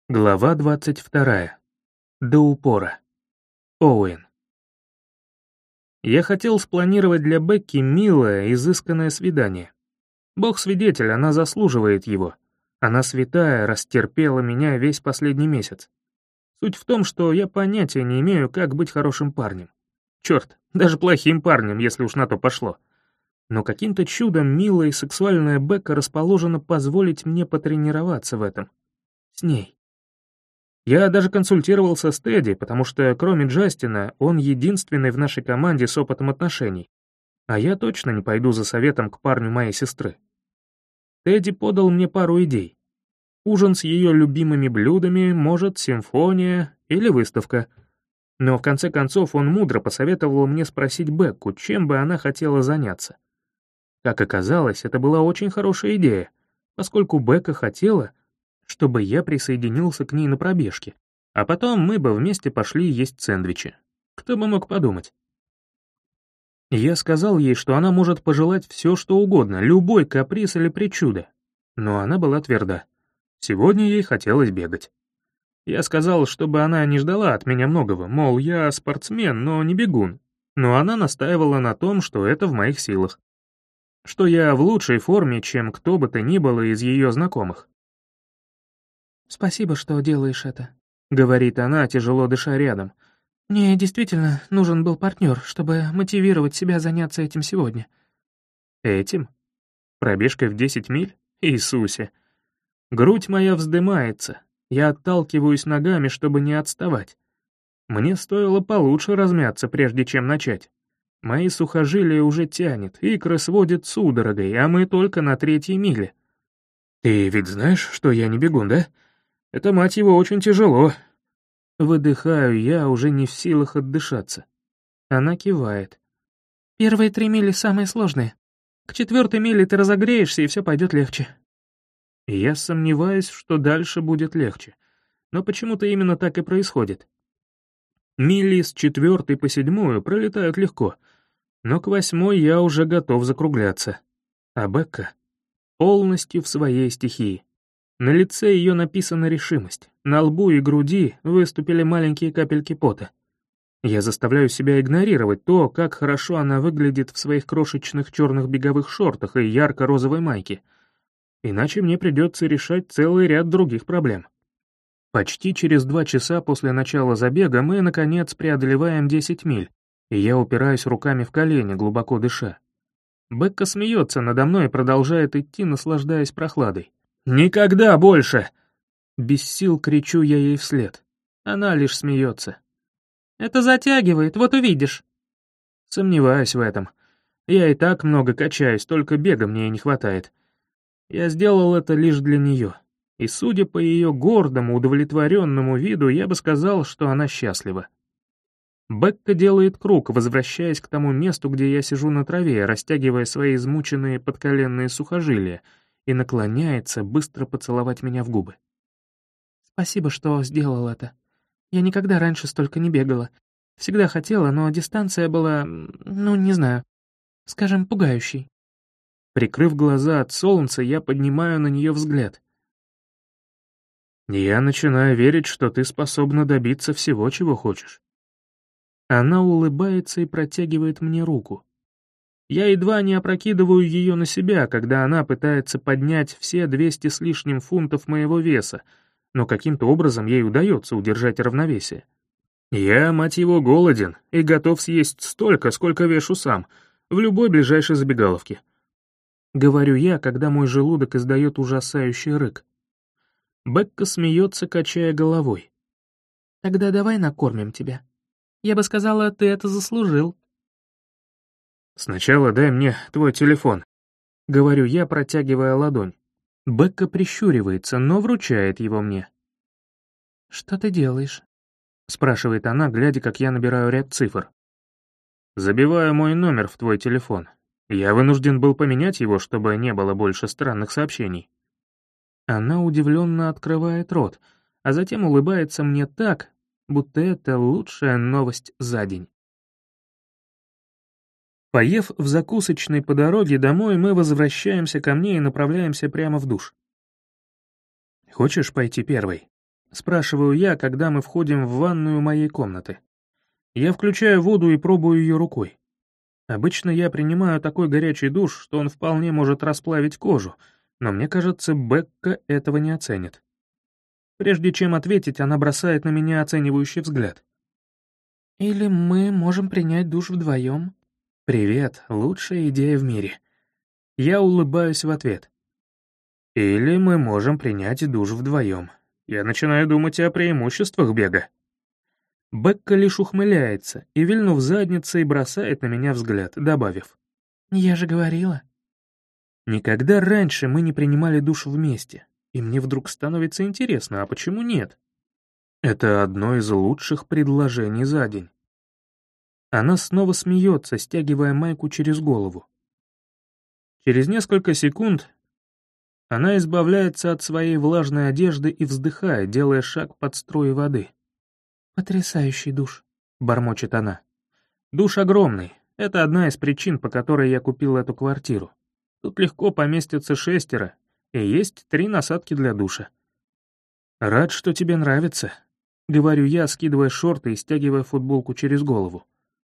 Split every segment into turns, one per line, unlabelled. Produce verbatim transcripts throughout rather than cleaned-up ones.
Глава двадцать вторая. До упора. Оуэн. Я хотел спланировать для Бекки милое, изысканное свидание. Бог свидетель, она заслуживает его. Она святая, растерпела меня весь последний месяц. Суть в том, что я понятия не имею, как быть хорошим парнем. Черт, даже плохим парнем, если уж на то пошло. Но каким-то чудом милая и сексуальная Бекка расположена позволить мне потренироваться в этом. С ней. Я даже консультировался с Тедди, потому что, кроме Джастина, он единственный в нашей команде с опытом отношений. А я точно не пойду за советом к парню моей сестры. Тедди подал мне пару идей. Ужин с ее любимыми блюдами, может, симфония или выставка. Но в конце концов он мудро посоветовал мне спросить Бекку, чем бы она хотела заняться. Как оказалось, это была очень хорошая идея, поскольку Бекка хотела, чтобы я присоединился к ней на пробежке, а потом мы бы вместе пошли есть сэндвичи. Кто бы мог подумать? Я сказал ей, что она может пожелать все, что угодно, любой каприз или причуда. Но она была тверда. Сегодня ей хотелось бегать. Я сказал, чтобы она не ждала от меня многого, мол, я спортсмен, но не бегун. Но она настаивала на том, что это в моих силах. Что я в лучшей форме, чем кто бы то ни было из ее знакомых.
«Спасибо, что делаешь это»,
— говорит она, тяжело дыша рядом.
«Мне действительно нужен был партнер, чтобы мотивировать себя заняться этим сегодня».
«Этим? Пробежкой в десять миль? Иисусе!» Грудь моя вздымается, я отталкиваюсь ногами, чтобы не отставать. Мне стоило получше размяться, прежде чем начать. Мои сухожилия уже тянет, икры сводят судорогой, а мы только на третьей миле. «Ты ведь знаешь, что я не бегун, да? Это, мать его, очень тяжело». Выдыхаю я, уже не в силах отдышаться. Она кивает.
«Первые три мили самые сложные. К четвертой миле ты разогреешься, и все пойдет легче».
Я сомневаюсь, что дальше будет легче. Но почему-то именно так и происходит. Мили с четвертой по седьмую пролетают легко, но к восьмой я уже готов закругляться. А Бекка полностью в своей стихии. На лице ее написана решимость, на лбу и груди выступили маленькие капельки пота. Я заставляю себя игнорировать то, как хорошо она выглядит в своих крошечных черных беговых шортах и ярко-розовой майке. Иначе мне придется решать целый ряд других проблем. Почти через два часа после начала забега мы, наконец, преодолеваем десять миль, и я упираюсь руками в колени, глубоко дыша. Бекка смеется надо мной и продолжает идти, наслаждаясь прохладой. «Никогда больше!» Без сил кричу я ей вслед. Она лишь смеется.
«Это затягивает, вот увидишь».
Сомневаюсь в этом. Я и так много качаюсь, только бега мне и не хватает. Я сделал это лишь для нее. И судя по ее гордому, удовлетворенному виду, я бы сказал, что она счастлива. Бекка делает круг, возвращаясь к тому месту, где я сижу на траве, растягивая свои измученные подколенные сухожилия, и наклоняется быстро поцеловать меня в губы.
«Спасибо, что сделал это. Я никогда раньше столько не бегала. Всегда хотела, но дистанция была, ну, не знаю, скажем, пугающей».
Прикрыв глаза от солнца, я поднимаю на нее взгляд. «Я начинаю верить, что ты способна добиться всего, чего хочешь». Она улыбается и протягивает мне руку. Я едва не опрокидываю ее на себя, когда она пытается поднять все двести с лишним фунтов моего веса, но каким-то образом ей удается удержать равновесие. Я, мать его, голоден и готов съесть столько, сколько вешу сам, в любой ближайшей забегаловке. Говорю я, когда мой желудок издает ужасающий рык. Бекка смеется, качая головой.
«Тогда давай накормим тебя. Я бы сказала, ты это заслужил».
«Сначала дай мне твой телефон», — говорю я, протягивая ладонь. Бекка прищуривается, но вручает его мне.
«Что ты делаешь?»
— спрашивает она, глядя, как я набираю ряд цифр. «Забиваю мой номер в твой телефон. Я вынужден был поменять его, чтобы не было больше странных сообщений». Она удивленно открывает рот, а затем улыбается мне так, будто это лучшая новость за день. Поев в закусочной по дороге домой, мы возвращаемся ко мне и направляемся прямо в душ. «Хочешь пойти первой?» — спрашиваю я, когда мы входим в ванную моей комнаты. Я включаю воду и пробую ее рукой. Обычно я принимаю такой горячий душ, что он вполне может расплавить кожу, но мне кажется, Бекка этого не оценит. Прежде чем ответить, она бросает на меня оценивающий взгляд.
«Или мы можем принять душ вдвоем?»
«Привет, лучшая идея в мире». Я улыбаюсь в ответ. «Или мы можем принять душ вдвоем. Я начинаю думать о преимуществах бега». Бекка лишь ухмыляется и, вильнув задницей, бросает на меня взгляд, добавив.
«Я же говорила».
Никогда раньше мы не принимали душ вместе, и мне вдруг становится интересно, а почему нет? Это одно из лучших предложений за день. Она снова смеется, стягивая майку через голову. Через несколько секунд она избавляется от своей влажной одежды и вздыхает, делая шаг под струю воды.
«Потрясающий душ», —
бормочет она. Душ огромный. Это одна из причин, по которой я купил эту квартиру. Тут легко поместится шестеро, и есть три насадки для душа. «Рад, что тебе нравится», — говорю я, скидывая шорты и стягивая футболку через голову.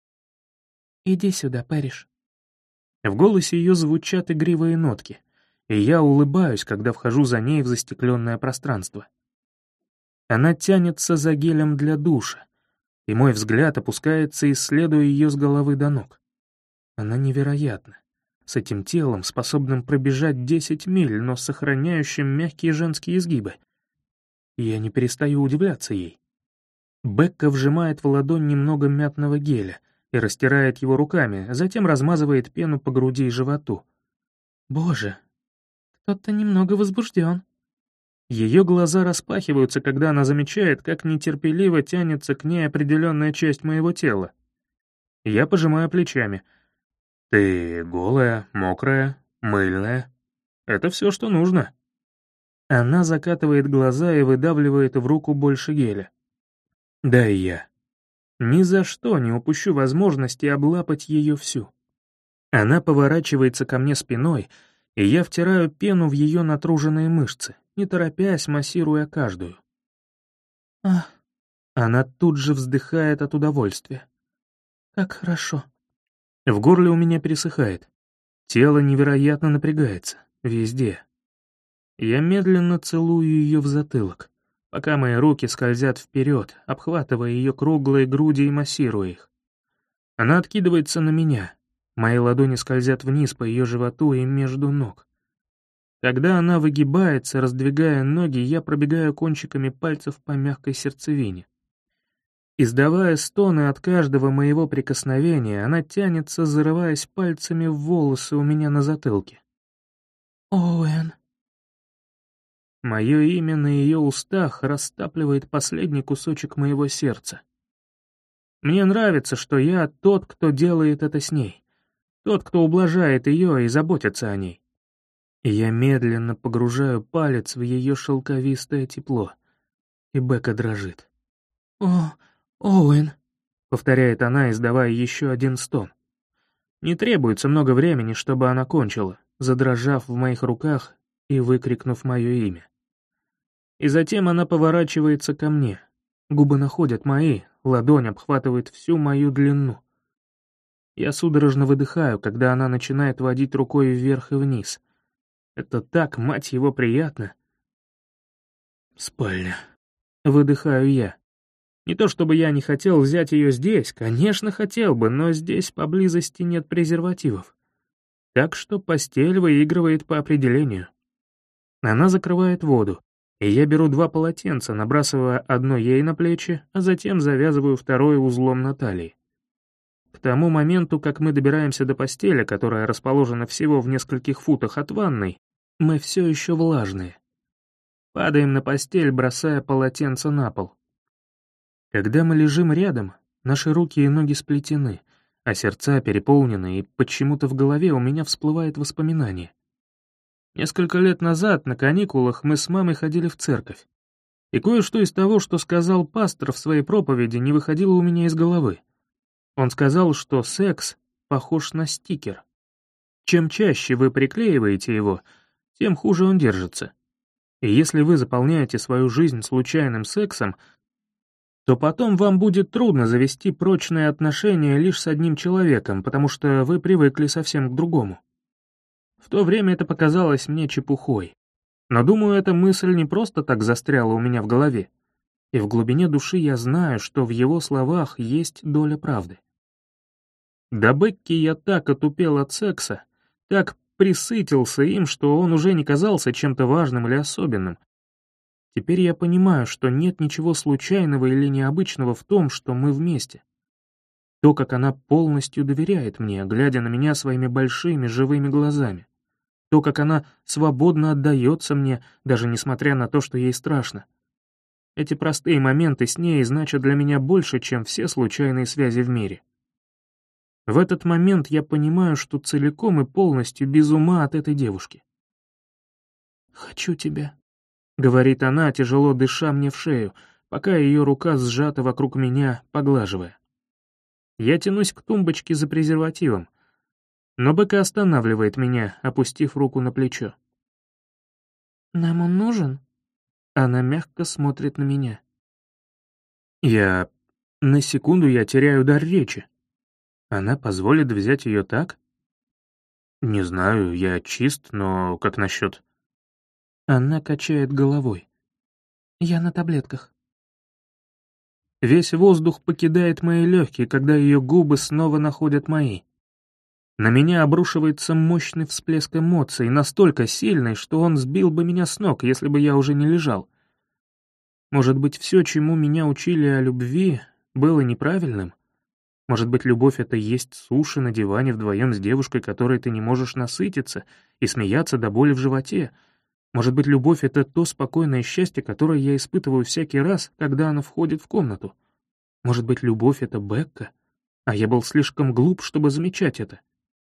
«Иди сюда, Пэриш».
В голосе ее звучат игривые нотки, и я улыбаюсь, когда вхожу за ней в застекленное пространство. Она тянется за гелем для душа, и мой взгляд опускается, исследуя ее с головы до ног. Она невероятна, с этим телом, способным пробежать десять миль, но сохраняющим мягкие женские изгибы. И я не перестаю удивляться ей. Бекка вжимает в ладонь немного мятного геля и растирает его руками, затем размазывает пену по груди и животу.
«Боже, кто-то немного возбужден».
Ее глаза распахиваются, когда она замечает, как нетерпеливо тянется к ней определенная часть моего тела. Я пожимаю плечами. «Ты голая, мокрая, мыльная. Это все, что нужно». Она закатывает глаза и выдавливает в руку больше геля. Да и я. Ни за что не упущу возможности облапать ее всю. Она поворачивается ко мне спиной, и я втираю пену в ее натруженные мышцы, не торопясь, массируя каждую.
«Ах!»
Она тут же вздыхает от удовольствия.
«Как хорошо».
В горле у меня пересыхает. Тело невероятно напрягается. Везде. Я медленно целую ее в затылок, пока мои руки скользят вперед, обхватывая ее круглые груди и массируя их. Она откидывается на меня. Мои ладони скользят вниз по ее животу и между ног. Когда она выгибается, раздвигая ноги, я пробегаю кончиками пальцев по мягкой сердцевине. Издавая стоны от каждого моего прикосновения, она тянется, зарываясь пальцами в волосы у меня на затылке.
«Оуэн».
Мое имя на ее устах растапливает последний кусочек моего сердца. Мне нравится, что я тот, кто делает это с ней, тот, кто ублажает ее и заботится о ней. И я медленно погружаю палец в ее шелковистое тепло, и Бекка дрожит.
«О, Оуэн»,
— повторяет она, издавая еще один стон. Не требуется много времени, чтобы она кончила, задрожав в моих руках и выкрикнув мое имя. И затем она поворачивается ко мне. Губы находят мои, ладонь обхватывает всю мою длину. Я судорожно выдыхаю, когда она начинает водить рукой вверх и вниз. Это так, мать его, приятно. Спальня. Выдыхаю я. Не то чтобы я не хотел взять ее здесь, конечно, хотел бы, но здесь поблизости нет презервативов. Так что постель выигрывает по определению. Она закрывает воду, и я беру два полотенца, набрасывая одно ей на плечи, а затем завязываю второе узлом на талии. К тому моменту, как мы добираемся до постели, которая расположена всего в нескольких футах от ванной, мы все еще влажные. Падаем на постель, бросая полотенце на пол. Когда мы лежим рядом, наши руки и ноги сплетены, а сердца переполнены, и почему-то в голове у меня всплывает воспоминание. Несколько лет назад на каникулах мы с мамой ходили в церковь, и кое-что из того, что сказал пастор в своей проповеди, не выходило у меня из головы. Он сказал, что секс похож на стикер. Чем чаще вы приклеиваете его, тем хуже он держится. И если вы заполняете свою жизнь случайным сексом, то потом вам будет трудно завести прочные отношения лишь с одним человеком, потому что вы привыкли совсем к другому. В то время это показалось мне чепухой. Но, думаю, эта мысль не просто так застряла у меня в голове. И в глубине души я знаю, что в его словах есть доля правды. До Бекки я так отупел от секса, так присытился им, что он уже не казался чем-то важным или особенным. Теперь я понимаю, что нет ничего случайного или необычного в том, что мы вместе. То, как она полностью доверяет мне, глядя на меня своими большими живыми глазами. То, как она свободно отдается мне, даже несмотря на то, что ей страшно. Эти простые моменты с ней значат для меня больше, чем все случайные связи в мире. В этот момент я понимаю, что целиком и полностью без ума от этой девушки. «Хочу тебя», — говорит она, тяжело дыша мне в шею, пока ее рука сжата вокруг меня, поглаживая. Я тянусь к тумбочке за презервативом, но Бека останавливает меня, опустив руку на плечо. «Нам он нужен?» Она мягко смотрит на меня. Я... На секунду я теряю дар речи. Она позволит взять ее так? Не знаю, я чист, но как насчет... Она качает головой. Я на таблетках. Весь воздух покидает мои легкие, когда ее губы снова находят мои. На меня обрушивается мощный всплеск эмоций, настолько сильный, что он сбил бы меня с ног, если бы я уже не лежал. Может быть, все, чему меня учили о любви, было неправильным? Может быть, любовь — это есть суши на диване вдвоем с девушкой, которой ты не можешь насытиться, и смеяться до боли в животе? Может быть, любовь — это то спокойное счастье, которое я испытываю всякий раз, когда она входит в комнату? Может быть, любовь — это Бекка, а я был слишком глуп, чтобы замечать это?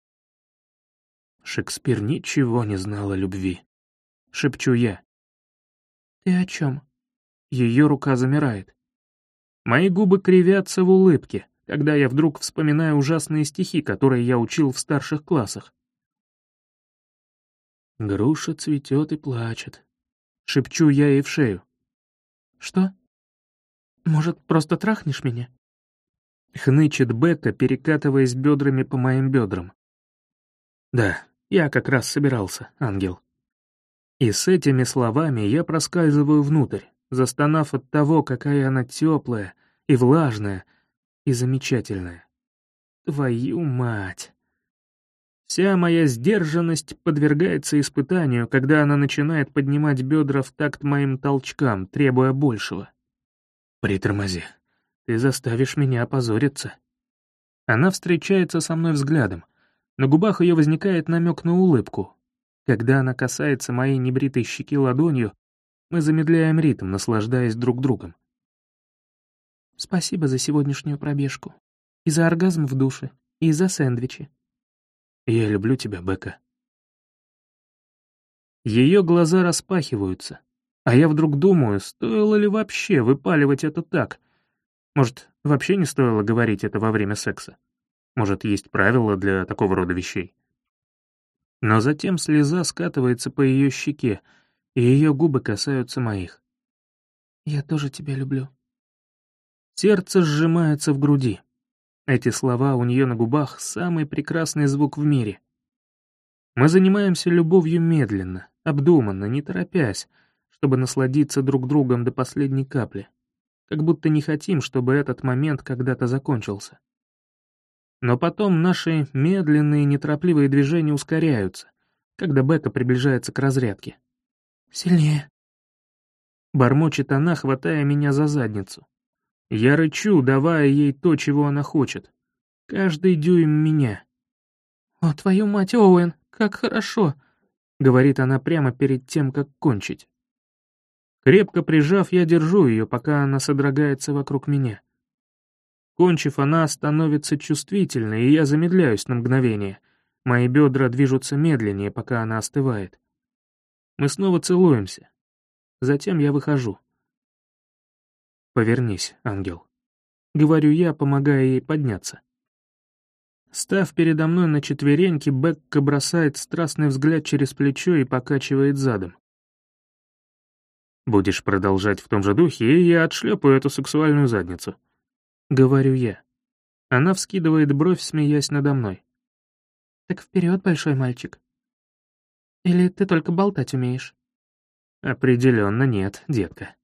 Шекспир ничего не знал о любви. Шепчу я. «Ты о чем?» Ее рука замирает. Мои губы кривятся в улыбке, когда я вдруг вспоминаю ужасные стихи, которые я учил в старших классах. «Груша цветет и плачет», — шепчу я ей в шею. «Что? Может, просто трахнешь меня?» Хнычет Бекка, перекатываясь бедрами по моим бедрам. «Да, я как раз собирался, ангел». И с этими словами я проскальзываю внутрь, застонав от того, какая она теплая и влажная, и замечательная. Твою мать! Вся моя сдержанность подвергается испытанию, когда она начинает поднимать бедра в такт моим толчкам, требуя большего. «Притормози. Ты заставишь меня опозориться». Она встречается со мной взглядом. На губах ее возникает намек на улыбку. Когда она касается моей небритой щеки ладонью, мы замедляем ритм, наслаждаясь друг другом. «Спасибо за сегодняшнюю пробежку. И за оргазм в душе, и за сэндвичи». «Я люблю тебя, Бекка». Ее глаза распахиваются, а я вдруг думаю, стоило ли вообще выпаливать это так. Может, вообще не стоило говорить это во время секса? Может, есть правила для такого рода вещей? Но затем слеза скатывается по ее щеке, и ее губы касаются моих. «Я тоже тебя люблю». Сердце сжимается в груди. Эти слова у нее на губах — самый прекрасный звук в мире. Мы занимаемся любовью медленно, обдуманно, не торопясь, чтобы насладиться друг другом до последней капли, как будто не хотим, чтобы этот момент когда-то закончился. Но потом наши медленные, неторопливые движения ускоряются, когда Бекка приближается к разрядке. «Сильнее», — бормочет она, хватая меня за задницу. Я рычу, давая ей то, чего она хочет. Каждый дюйм меня. «О, твою мать, Оуэн, как хорошо!» — говорит она прямо перед тем, как кончить. Крепко прижав, я держу ее, пока она содрогается вокруг меня. Кончив, она становится чувствительной, и я замедляюсь на мгновение. Мои бедра движутся медленнее, пока она остывает. Мы снова целуемся. Затем я выхожу. «Повернись, ангел», — говорю я, помогая ей подняться. Став передо мной на четвереньки, Бекка бросает страстный взгляд через плечо и покачивает задом. Будешь продолжать в том же духе, и я отшлепаю эту сексуальную задницу. Говорю я. Она вскидывает бровь, смеясь надо мной.
Так вперед, большой мальчик. Или ты только болтать умеешь?
Определенно нет, детка.